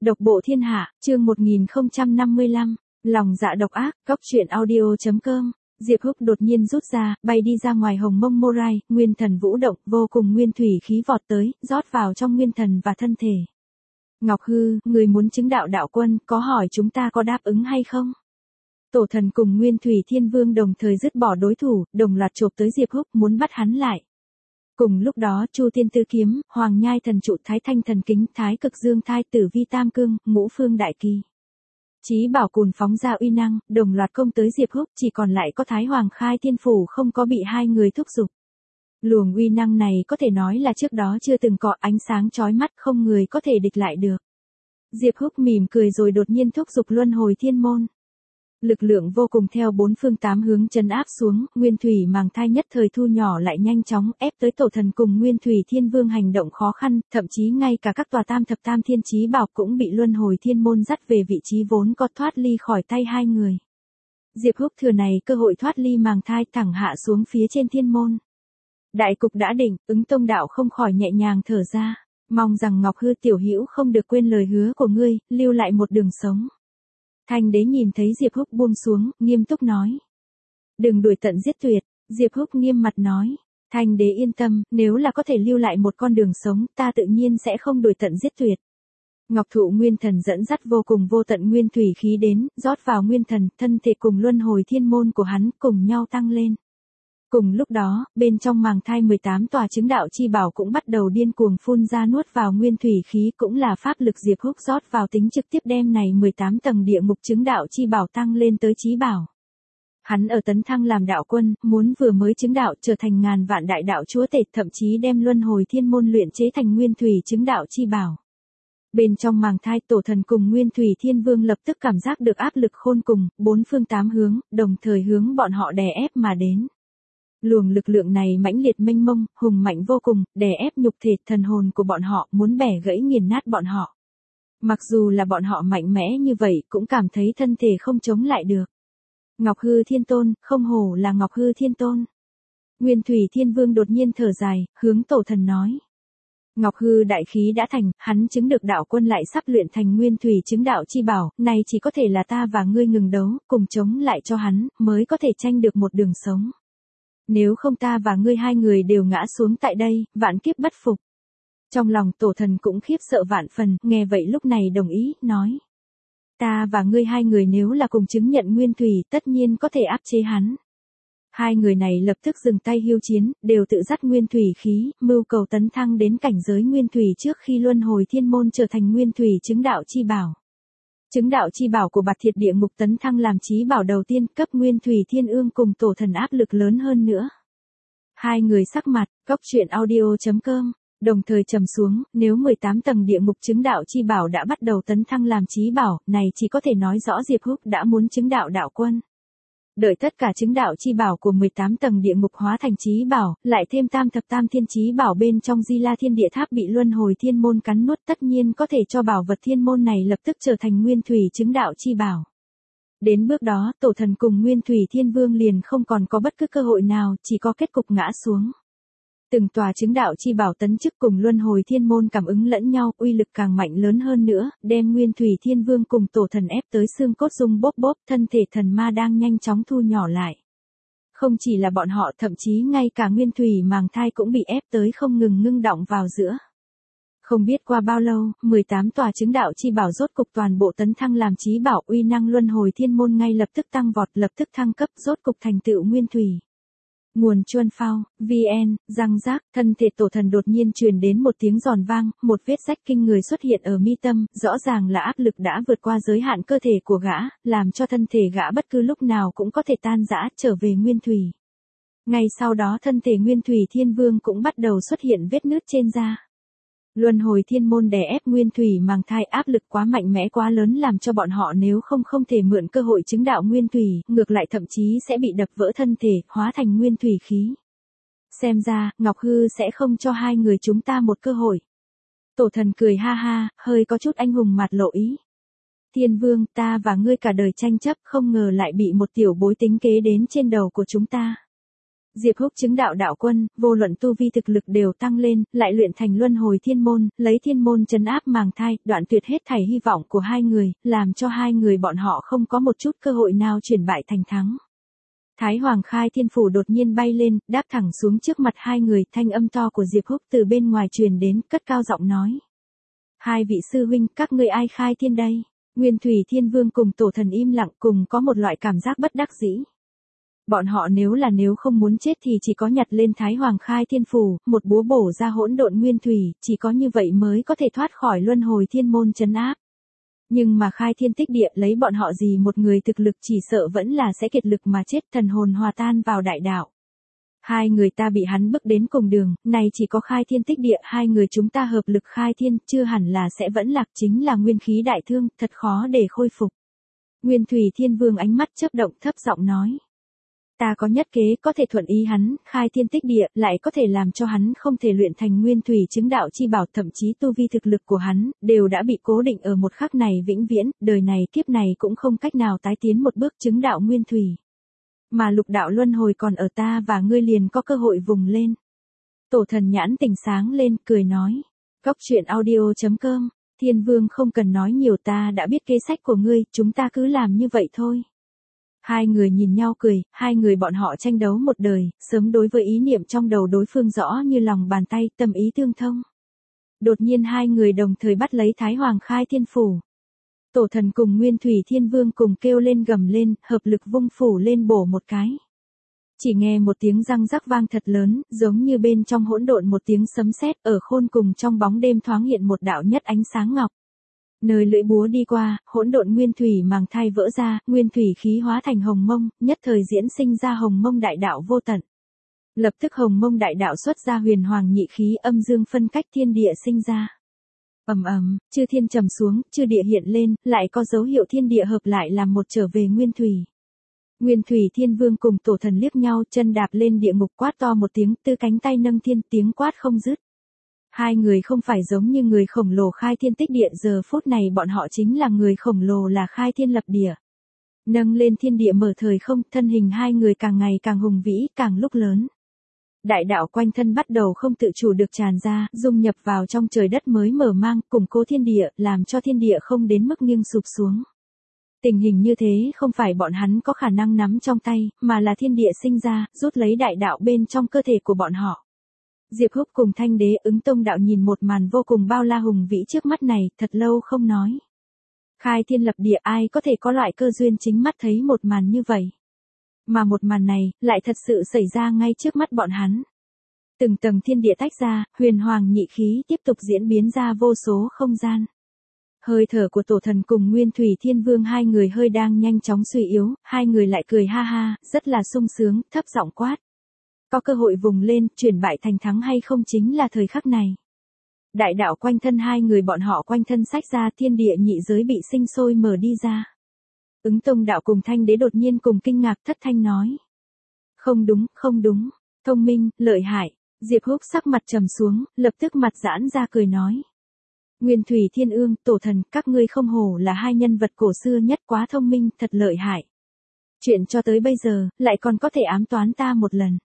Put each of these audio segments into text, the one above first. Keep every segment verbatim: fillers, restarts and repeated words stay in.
Độc bộ thiên hạ, chương một nghìn không trăm năm mươi lăm, lòng dạ độc ác, góc truyện audio chấm com. Diệp Húc đột nhiên rút ra, bay đi ra ngoài hồng mông Morai, nguyên thần vũ động, vô cùng nguyên thủy khí vọt tới, rót vào trong nguyên thần và thân thể. Ngọc Hư, người muốn chứng đạo đạo quân, có hỏi chúng ta có đáp ứng hay không? Tổ thần cùng Nguyên Thủy Thiên Vương đồng thời dứt bỏ đối thủ, đồng loạt chộp tới Diệp Húc muốn bắt hắn lại. Cùng lúc đó Chu Tiên Tư Kiếm, Hoàng Nhai Thần Trụ, Thái Thanh Thần Kính, Thái Cực Dương Thai, Tử Vi Tam Cương, Ngũ Phương Đại Kỳ. Chí bảo cùn phóng ra uy năng, đồng loạt công tới Diệp Húc, chỉ còn lại có Thái Hoàng Khai Thiên Phủ không có bị hai người thúc giục. Luồng uy năng này có thể nói là trước đó chưa từng có, ánh sáng chói mắt, không người có thể địch lại được. Diệp Húc mỉm cười rồi đột nhiên thúc giục luân hồi thiên môn. Lực lượng vô cùng theo bốn phương tám hướng trấn áp xuống, Nguyên Thủy màng thai nhất thời thu nhỏ lại nhanh chóng, ép tới tổ thần cùng Nguyên Thủy Thiên Vương hành động khó khăn, thậm chí ngay cả các tòa tam thập tam thiên chí bảo cũng bị luân hồi thiên môn dắt về vị trí vốn có, thoát ly khỏi tay hai người. Diệp Húc thừa này cơ hội thoát ly màng thai, thẳng hạ xuống phía trên thiên môn. Đại cục đã định, Ứng Tông đạo không khỏi nhẹ nhàng thở ra, mong rằng Ngọc Hư tiểu hữu không được quên lời hứa của ngươi, lưu lại một đường sống. Thanh đế nhìn thấy Diệp Húc buông xuống, nghiêm túc nói. Đừng đuổi tận giết tuyệt, Diệp Húc nghiêm mặt nói. Thanh đế yên tâm, nếu là có thể lưu lại một con đường sống, ta tự nhiên sẽ không đuổi tận giết tuyệt. Ngọc Thụ Nguyên Thần dẫn dắt vô cùng vô tận nguyên thủy khí đến, rót vào nguyên thần, thân thể cùng luân hồi thiên môn của hắn cùng nhau tăng lên. Cùng lúc đó, bên trong màng thai mười tám tòa chứng đạo chi bảo cũng bắt đầu điên cuồng phun ra nuốt vào nguyên thủy khí, cũng là pháp lực Diệp Húc rót vào tính trực tiếp đem này mười tám tầng địa ngục chứng đạo chi bảo tăng lên tới chí bảo. Hắn ở tấn thăng làm đạo quân, muốn vừa mới chứng đạo trở thành ngàn vạn đại đạo chúa tể, thậm chí đem luân hồi thiên môn luyện chế thành nguyên thủy chứng đạo chi bảo. Bên trong màng thai tổ thần cùng Nguyên Thủy Thiên Vương lập tức cảm giác được áp lực khôn cùng, bốn phương tám hướng, đồng thời hướng bọn họ đè ép mà đến. Luồng lực lượng này mãnh liệt mênh mông, hùng mạnh vô cùng, đè ép nhục thể thần hồn của bọn họ, muốn bẻ gãy nghiền nát bọn họ. Mặc dù là bọn họ mạnh mẽ như vậy, cũng cảm thấy thân thể không chống lại được. Ngọc Hư Thiên Tôn, không hổ là Ngọc Hư Thiên Tôn. Nguyên Thủy Thiên Vương đột nhiên thở dài, hướng tổ thần nói. Ngọc Hư đại khí đã thành, hắn chứng được đạo quân lại sắp luyện thành nguyên thủy chứng đạo chi bảo, này chỉ có thể là ta và ngươi ngừng đấu, cùng chống lại cho hắn, mới có thể tranh được một đường sống. Nếu không ta và ngươi hai người đều ngã xuống tại đây, vạn kiếp bất phục. Trong lòng tổ thần cũng khiếp sợ vạn phần, nghe vậy lúc này đồng ý, nói. Ta và ngươi hai người nếu là cùng chứng nhận nguyên thủy, tất nhiên có thể áp chế hắn. Hai người này lập tức dừng tay hiêu chiến, đều tự dắt nguyên thủy khí, mưu cầu tấn thăng đến cảnh giới nguyên thủy trước khi luân hồi thiên môn trở thành nguyên thủy chứng đạo chi bảo. Chứng đạo chi bảo của Bạt Thiệt địa ngục tấn thăng làm chí bảo đầu tiên, cấp Nguyên Thủy Thiên Ương cùng tổ thần áp lực lớn hơn nữa. Hai người sắc mặt, góc truyện audio chấm com, đồng thời trầm xuống, nếu mười tám tầng địa ngục chứng đạo chi bảo đã bắt đầu tấn thăng làm chí bảo, này chỉ có thể nói rõ Diệp Húc đã muốn chứng đạo đạo quân. Đợi tất cả chứng đạo chi bảo của mười tám tầng địa ngục hóa thành chí bảo, lại thêm tam thập tam thiên chí bảo bên trong Di La Thiên Địa Tháp bị luân hồi thiên môn cắn nuốt, tất nhiên có thể cho bảo vật thiên môn này lập tức trở thành nguyên thủy chứng đạo chi bảo. Đến bước đó, tổ thần cùng Nguyên Thủy Thiên Vương liền không còn có bất cứ cơ hội nào, chỉ có kết cục ngã xuống. Từng tòa chứng đạo chi bảo tấn chức cùng luân hồi thiên môn cảm ứng lẫn nhau, uy lực càng mạnh lớn hơn nữa, đem Nguyên Thủy Thiên Vương cùng tổ thần ép tới xương cốt rung bốp bốp, thân thể thần ma đang nhanh chóng thu nhỏ lại. Không chỉ là bọn họ, thậm chí ngay cả Nguyên Thủy màng thai cũng bị ép tới không ngừng ngưng đọng vào giữa. Không biết qua bao lâu, mười tám tòa chứng đạo chi bảo rốt cục toàn bộ tấn thăng làm chí bảo, uy năng luân hồi thiên môn ngay lập tức tăng vọt, lập tức thăng cấp, rốt cục thành tựu nguyên thủy. Nguồn Chuân Phao, vê en, răng rác, thân thể tổ thần đột nhiên truyền đến một tiếng giòn vang, một vết rách kinh người xuất hiện ở mi tâm, rõ ràng là áp lực đã vượt qua giới hạn cơ thể của gã, làm cho thân thể gã bất cứ lúc nào cũng có thể tan rã, trở về nguyên thủy. Ngay sau đó thân thể Nguyên Thủy Thiên Vương cũng bắt đầu xuất hiện vết nứt trên da. Luân hồi thiên môn đè ép Nguyên Thủy màng thai, áp lực quá mạnh mẽ quá lớn làm cho bọn họ nếu không không thể mượn cơ hội chứng đạo nguyên thủy, ngược lại thậm chí sẽ bị đập vỡ thân thể, hóa thành nguyên thủy khí. Xem ra, Ngọc Hư sẽ không cho hai người chúng ta một cơ hội. Tổ thần cười ha ha, hơi có chút anh hùng mặt lộ ý. Thiên Vương, ta và ngươi cả đời tranh chấp, không ngờ lại bị một tiểu bối tính kế đến trên đầu của chúng ta. Diệp Húc chứng đạo đạo quân, vô luận tu vi thực lực đều tăng lên, lại luyện thành luân hồi thiên môn, lấy thiên môn trấn áp màng thai, đoạn tuyệt hết thảy hy vọng của hai người, làm cho hai người bọn họ không có một chút cơ hội nào chuyển bại thành thắng. Thái Hoàng Khai Thiên Phủ đột nhiên bay lên, đáp thẳng xuống trước mặt hai người, thanh âm to của Diệp Húc từ bên ngoài truyền đến, cất cao giọng nói. Hai vị sư huynh, các ngươi ai khai thiên đây? Nguyên Thủy Thiên Vương cùng Tổ Thần im lặng, cùng có một loại cảm giác bất đắc dĩ. Bọn họ nếu là nếu không muốn chết thì chỉ có nhặt lên Thái Hoàng Khai Thiên Phủ, một búa bổ ra hỗn độn nguyên thủy, chỉ có như vậy mới có thể thoát khỏi luân hồi thiên môn trấn áp. Nhưng mà khai thiên tích địa lấy bọn họ gì một người thực lực chỉ sợ vẫn là sẽ kiệt lực mà chết, thần hồn hòa tan vào đại đạo. Hai người ta bị hắn bức đến cùng đường, này chỉ có khai thiên tích địa, hai người chúng ta hợp lực khai thiên, chưa hẳn là sẽ vẫn lạc, chính là nguyên khí đại thương, thật khó để khôi phục. Nguyên Thủy Thiên Vương ánh mắt chớp động, thấp giọng nói. Ta có nhất kế có thể thuận ý hắn, khai thiên tích địa, lại có thể làm cho hắn không thể luyện thành nguyên thủy chứng đạo chi bảo, thậm chí tu vi thực lực của hắn, đều đã bị cố định ở một khắc này vĩnh viễn, đời này kiếp này cũng không cách nào tái tiến một bước chứng đạo nguyên thủy. Mà lục đạo luân hồi còn ở ta và ngươi liền có cơ hội vùng lên. Tổ Thần nhãn tỉnh sáng lên, cười nói. Cóc truyện audio chấm com, Thiên Vương không cần nói nhiều, ta đã biết kế sách của ngươi, chúng ta cứ làm như vậy thôi. Hai người nhìn nhau cười, hai người bọn họ tranh đấu một đời, sớm đối với ý niệm trong đầu đối phương rõ như lòng bàn tay, tâm ý tương thông. Đột nhiên hai người đồng thời bắt lấy Thái Hoàng Khai Thiên Phủ. Tổ Thần cùng Nguyên Thủy Thiên Vương cùng kêu lên gầm lên, hợp lực vung phủ lên bổ một cái. Chỉ nghe một tiếng răng rắc vang thật lớn, giống như bên trong hỗn độn một tiếng sấm sét, ở khôn cùng trong bóng đêm thoáng hiện một đạo nhất ánh sáng ngọc. Nơi lưỡi búa đi qua, hỗn độn nguyên thủy màng thai vỡ ra, nguyên thủy khí hóa thành hồng mông, nhất thời diễn sinh ra hồng mông đại đạo vô tận. Lập tức hồng mông đại đạo xuất ra huyền hoàng nhị khí, âm dương phân cách, thiên địa sinh ra. Ầm ầm, chư thiên trầm xuống, chư địa hiện lên, lại có dấu hiệu thiên địa hợp lại làm một trở về nguyên thủy. Nguyên Thủy Thiên Vương cùng Tổ Thần liếc nhau, chân đạp lên địa ngục, quát to một tiếng, tư cánh tay nâng thiên, tiếng quát không dứt. Hai người không phải giống như người khổng lồ khai thiên tích địa, giờ phút này bọn họ chính là người khổng lồ, là khai thiên lập địa. Nâng lên thiên địa mở thời không, thân hình hai người càng ngày càng hùng vĩ, càng lúc lớn. Đại đạo quanh thân bắt đầu không tự chủ được tràn ra, dung nhập vào trong trời đất mới mở mang, củng cố thiên địa, làm cho thiên địa không đến mức nghiêng sụp xuống. Tình hình như thế không phải bọn hắn có khả năng nắm trong tay, mà là thiên địa sinh ra, rút lấy đại đạo bên trong cơ thể của bọn họ. Diệp Húc cùng Thanh Đế Ứng Tông đạo nhìn một màn vô cùng bao la hùng vĩ trước mắt này, thật lâu không nói. Khai thiên lập địa, ai có thể có loại cơ duyên chính mắt thấy một màn như vậy. Mà một màn này, lại thật sự xảy ra ngay trước mắt bọn hắn. Từng tầng thiên địa tách ra, huyền hoàng nhị khí tiếp tục diễn biến ra vô số không gian. Hơi thở của Tổ Thần cùng Nguyên Thủy Thiên Vương hai người hơi đang nhanh chóng suy yếu, hai người lại cười ha ha, rất là sung sướng, thấp giọng quát. Có cơ hội vùng lên, chuyển bại thành thắng hay không chính là thời khắc này. Đại đạo quanh thân hai người bọn họ quanh thân sách ra, thiên địa nhị giới bị sinh sôi mở đi ra. Ứng Tông đạo cùng Thanh Đế đột nhiên cùng kinh ngạc thất thanh nói. Không đúng, không đúng, thông minh, lợi hại. Diệp Húc sắc mặt trầm xuống, lập tức mặt giãn ra cười nói. Nguyên Thủy Thiên Ương, Tổ Thần, các ngươi không hổ là hai nhân vật cổ xưa nhất, quá thông minh, thật lợi hại. Chuyện cho tới bây giờ, lại còn có thể ám toán ta một lần.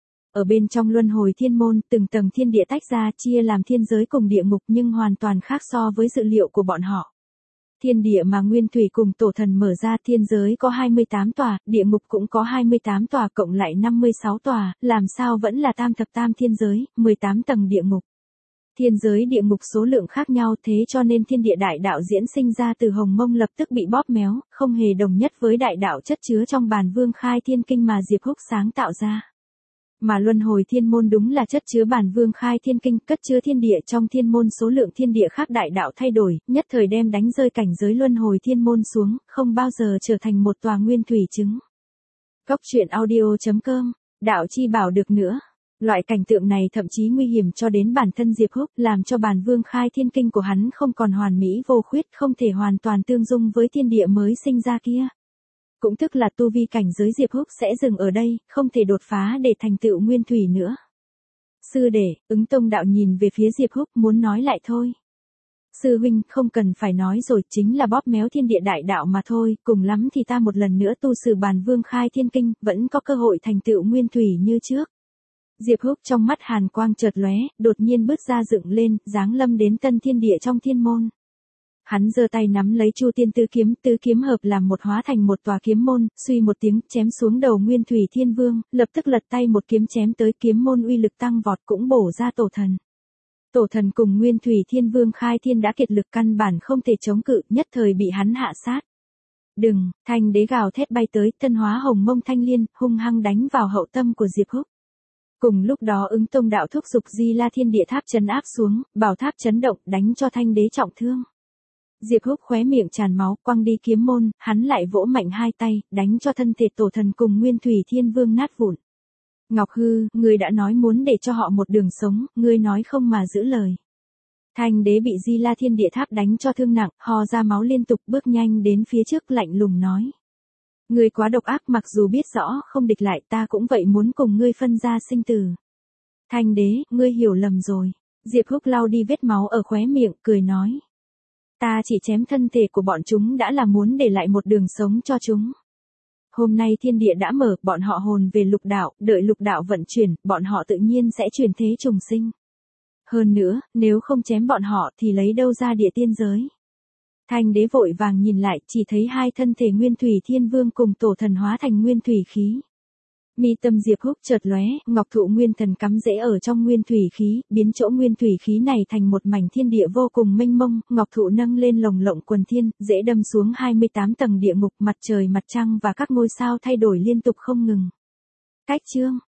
Ở bên trong luân hồi thiên môn, từng tầng thiên địa tách ra, chia làm thiên giới cùng địa ngục, nhưng hoàn toàn khác so với dự liệu của bọn họ. Thiên địa mà Nguyên Thủy cùng Tổ Thần mở ra, thiên giới có hai mươi tám tòa, địa ngục cũng có hai mươi tám tòa, cộng lại năm mươi sáu tòa, làm sao vẫn là tam thập tam thiên giới, mười tám tầng địa ngục. Thiên giới địa ngục số lượng khác nhau, thế cho nên thiên địa đại đạo diễn sinh ra từ hồng mông lập tức bị bóp méo, không hề đồng nhất với đại đạo chất chứa trong bản Vương Khai Thiên Kinh mà Diệp Húc sáng tạo ra. Mà luân hồi thiên môn đúng là chất chứa bản Vương Khai Thiên Kinh, cất chứa thiên địa trong thiên môn, số lượng thiên địa khác đại đạo thay đổi, nhất thời đem đánh rơi cảnh giới luân hồi thiên môn xuống, không bao giờ trở thành một tòa nguyên thủy chứng. Cóc truyện audio chấm com, đạo chi bảo được nữa. Loại cảnh tượng này thậm chí nguy hiểm cho đến bản thân Diệp Húc, làm cho bản Vương Khai Thiên Kinh của hắn không còn hoàn mỹ vô khuyết, không thể hoàn toàn tương dung với thiên địa mới sinh ra kia. Cũng tức là tu vi cảnh giới Diệp Húc sẽ dừng ở đây, không thể đột phá để thành tựu nguyên thủy nữa. Sư đệ, Ứng Tông đạo nhìn về phía Diệp Húc muốn nói lại thôi. Sư huynh, không cần phải nói rồi, chính là bóp méo thiên địa đại đạo mà thôi, cùng lắm thì ta một lần nữa tu Sử Bàn Vương khai thiên kinh, vẫn có cơ hội thành tựu nguyên thủy như trước. Diệp Húc trong mắt hàn quang chợt lóe, đột nhiên bước ra dựng lên, giáng lâm đến tân thiên địa trong thiên môn. Hắn giơ tay nắm lấy Chu Tiên tứ kiếm, tứ kiếm hợp làm một hóa thành một tòa kiếm môn, suy một tiếng, chém xuống đầu Nguyên Thủy Thiên Vương, lập tức lật tay một kiếm chém tới, kiếm môn uy lực tăng vọt cũng bổ ra tổ thần. Tổ thần cùng Nguyên Thủy Thiên Vương khai thiên đã kiệt lực, căn bản không thể chống cự, nhất thời bị hắn hạ sát. Đừng, Thanh Đế gào thét bay tới, thân hóa hồng mông thanh liên, hung hăng đánh vào hậu tâm của Diệp Húc. Cùng lúc đó Ứng Tông đạo thúc giục Di La Thiên Địa Tháp trấn áp xuống, bảo tháp chấn động, đánh cho Thanh Đế trọng thương. Diệp Húc khóe miệng tràn máu, quăng đi kiếm môn, hắn lại vỗ mạnh hai tay, đánh cho thân thể tổ thần cùng Nguyên Thủy Thiên Vương nát vụn. Ngọc Hư, ngươi đã nói muốn để cho họ một đường sống, ngươi nói không mà giữ lời. Thanh Đế bị Di La Thiên Địa Tháp đánh cho thương nặng, ho ra máu liên tục, bước nhanh đến phía trước lạnh lùng nói. Ngươi quá độc ác, mặc dù biết rõ không địch lại, ta cũng vậy muốn cùng ngươi phân ra sinh tử. Thanh Đế, ngươi hiểu lầm rồi. Diệp Húc lau đi vết máu ở khóe miệng, cười nói. Ta chỉ chém thân thể của bọn chúng đã là muốn để lại một đường sống cho chúng. Hôm nay thiên địa đã mở, bọn họ hồn về lục đạo, đợi lục đạo vận chuyển, bọn họ tự nhiên sẽ chuyển thế trùng sinh. Hơn nữa, nếu không chém bọn họ thì lấy đâu ra địa tiên giới. Thanh Đế vội vàng nhìn lại, chỉ thấy hai thân thể Nguyên Thủy Thiên Vương cùng tổ thần hóa thành nguyên thủy khí. Mi tâm Diệp Húc chợt lóe, ngọc thụ nguyên thần cắm rễ ở trong nguyên thủy khí, biến chỗ nguyên thủy khí này thành một mảnh thiên địa vô cùng mênh mông, ngọc thụ nâng lên lồng lộng quần thiên, dễ đâm xuống hai mươi tám tầng địa ngục, mặt trời mặt trăng và các ngôi sao thay đổi liên tục không ngừng. Cách chương